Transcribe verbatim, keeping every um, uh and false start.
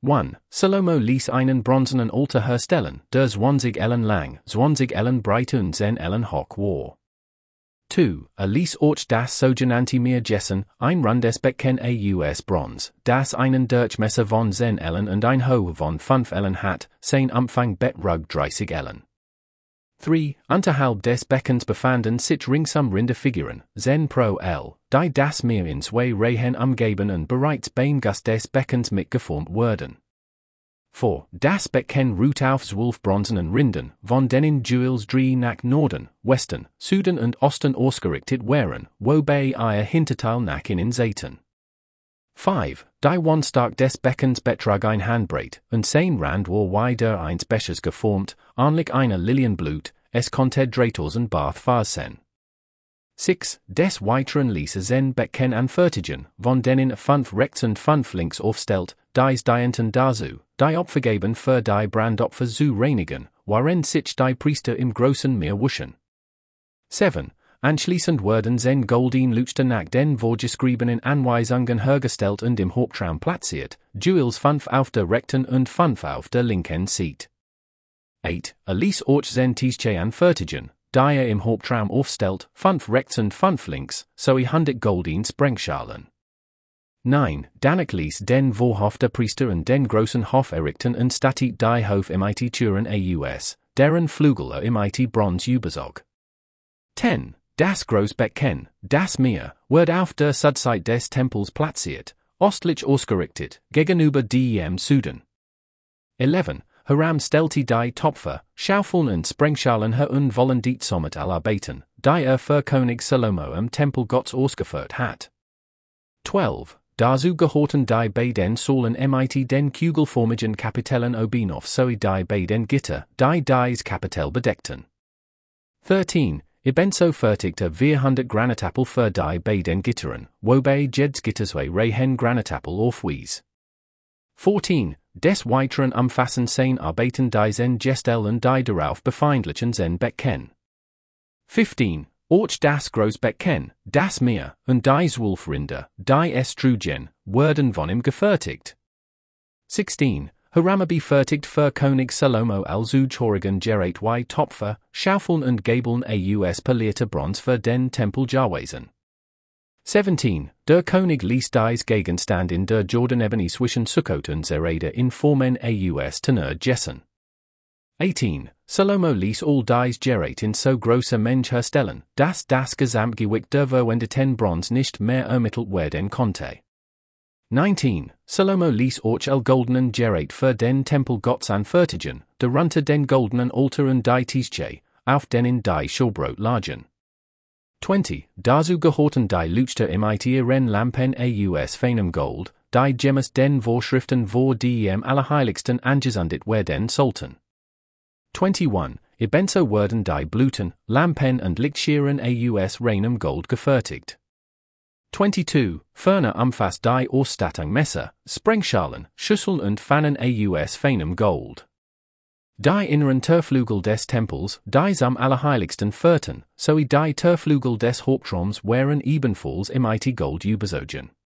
one. Salomo ließ einen bronzenen Altar herstellen, der zwanzig Ellen lang, zwanzig Ellen breit und zehn Ellen hoch war. two. Er ließ auch das sogenannte Meer Jessen, ein rundes Becken aus Bronze, das einen Durchmesser von zehn Ellen und ein Höhe von fünf Ellen hat, sein Umfang betrug dreißig Ellen. three. Unterhalb des Beckens befanden sich ringsum Rinde Figuren, zehn pro L, die das Meer in zwei Reihen umgeben und bereits beim Gast des Beckens mitgeformt wurden. four. Das Becken ruht auf zwölf bronzenen Rinden, von denen Jewels drei nach Norden, Westen, Süden und Osten ausgerichtet wären, wobei ihr Hinterteil nach innen seiten. five. Die Wandstag des Beckens betrug ein Handbreit, und sein Rand war wie der eines Bechers geformt, ähnlich einer Lilienblut, es konnte dreitausend Bath Fas sein. six. Des Weiteren ließe sein Becken anfertigen, von denen fünf rechts und fünf links aufstellt, dies dienten dazu, die Opfergeben für die Brandopfer zu reinigen, waren sich die Priester im großen Meer wuschen. seven. Anschließend wurden sein golden Leuchter nach den vorgeschriebenen Anweisungen hergestellt und im Hauptraum platziert, Jewels fünf auf der rechten und fünf auf der linken Seite. eight. Er ließ auch sein Tischche anfertigen, die er im Hauptraum aufstellt, fünf rechts und fünf links, sowie hundert golden Sprengschalen. nine. Danach ließ den Vorhof der Priester und den großen Hof errichten und stattet die Hof mit Türen aus, deren Flügel er mit Bronze überzog. ten. Das Großbecken, das Meer, wird auf der Südseite des Tempels platziert, ostlich ausgerichtet, gegenüber dem Süden. eleven. Hiram stellte die Topfer, Schaufeln und Sprengschalen her und wollen die somit arbeiten, die er für König Salomo im Tempel Gottes ausgeführt hat. twelve. Dazu gehorten die beiden Säulen mit den kugelformigen Kapitellen obenauf sowie die beiden Gitter, die das Kapitell bedeckten. thirteen. Ebenso fertigte vierhundert Granitapel für die beiden Gittern, wobei jedes Gitter zwei Reihen Granitapel aufwies. fourteen. Des Weiteren umfassen sein Arbeiten die sein Gestel und die darauf befindlichen sein Becken. fifteen. Auch das Großbecken, das Meer und die Zwölfrinder, die es trugen, wurden von ihm gefertigt. sixteen. Hiram befertigt für König Salomo also Chorigen Gerät y Topfer, Schaufeln und Gabeln aus polierte Bronze für den Tempel Jahwesen. seventeen. Der König ließ dies Gegenstand in der Jordanebene zwischen Sukkot und Zereda in Formen aus Tenor Jessen. eighteen. Salomo ließ all dies Gerät in so großer Menge herstellen, dass das Gesamtgewicht der verwendeten Bronze nicht mehr ermittelt werden konnte. nineteen. Salomo ließ auch el goldenen Gerät für den Tempel Gottes anfertigen, darunter den goldenen Altar und die Tischche, auf denen die Schaubrot lagen. twenty. Dazu gehorten die Leuchter mit ihren Lampen aus feinem Gold, die gemäß den Vorschriften vor dem Allerheiligsten angesandt werden sollten. twenty-one. Ebenso wurden die Blüten, Lampen und Lichtscheren aus reinem Gold gefertigt. twenty-two. Ferner umfasst die Ausstattung Messer, Sprengschalen, Schüsseln und Pfannen aus feinem Gold. Die inneren Türflügel des Tempels, die am Allerheiligsten führten, sowie die Türflügel des Hauptraums waren ebenfalls mit Gold überzogen.